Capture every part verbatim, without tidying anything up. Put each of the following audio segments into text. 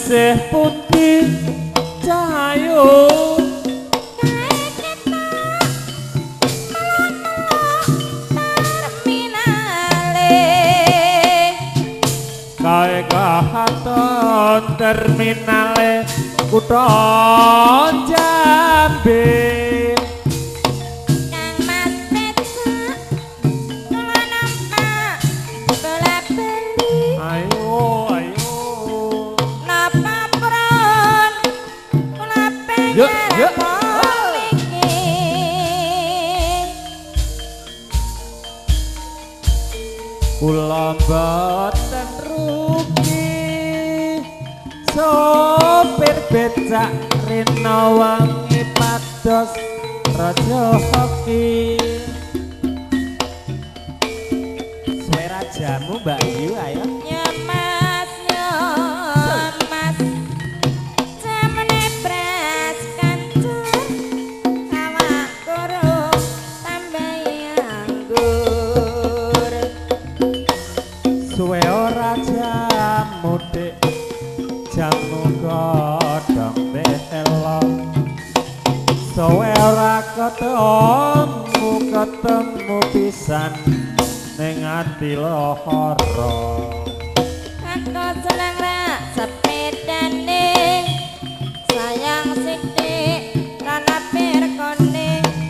isih putih cahayu kae kahaton terminale kutha Jambi Kang Mas Becak kula nampak bola-bali ayo ayo napa pron kula yuk yuk kula boten rugi sopir becak rina wangi pados raja hoki suara jamu Mbak Yu ayo ya mas ya mas jamane bras kancur awak kurung tambah anggur suwe ora jamu dik jamu godhong telo suwe ora ketemu ketemu pisan ning ati lohoro aku seneng rak sepedane sayang sithik rana pirkone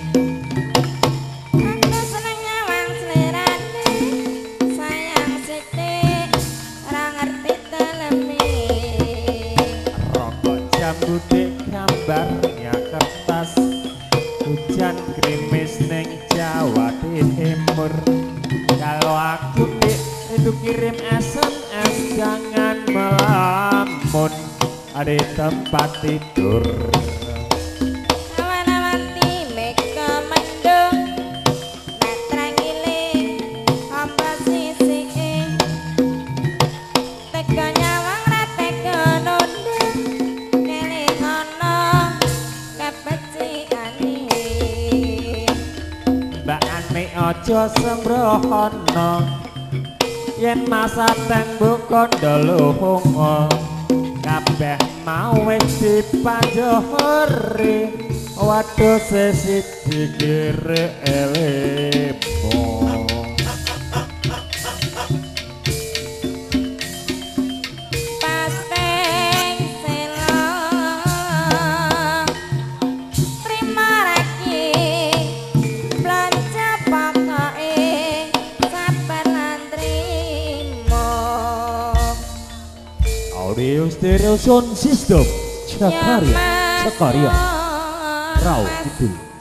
aku seneng nyawang slerane sayang sithik ora ngerti telemi rokok jambu dik gambar ya kertas hujan gerimis ning Jawa Timur kalau aku dik itu kirim S M S jangan melamun ada tempat tidur awan-awan timek kemendung netrang iling apa sisike tega nyawang ra tega nundung keling ana kepeciane Mbak Ani ojo sembrohono yen masa tembok kondolongo kabeh mau wis dipanjohori waduh sesiji kire elepo pasteng selo terima raki belanja pokoke sabar lan trimo audio stereo sound system Cakarya Cakarya Rau Kidul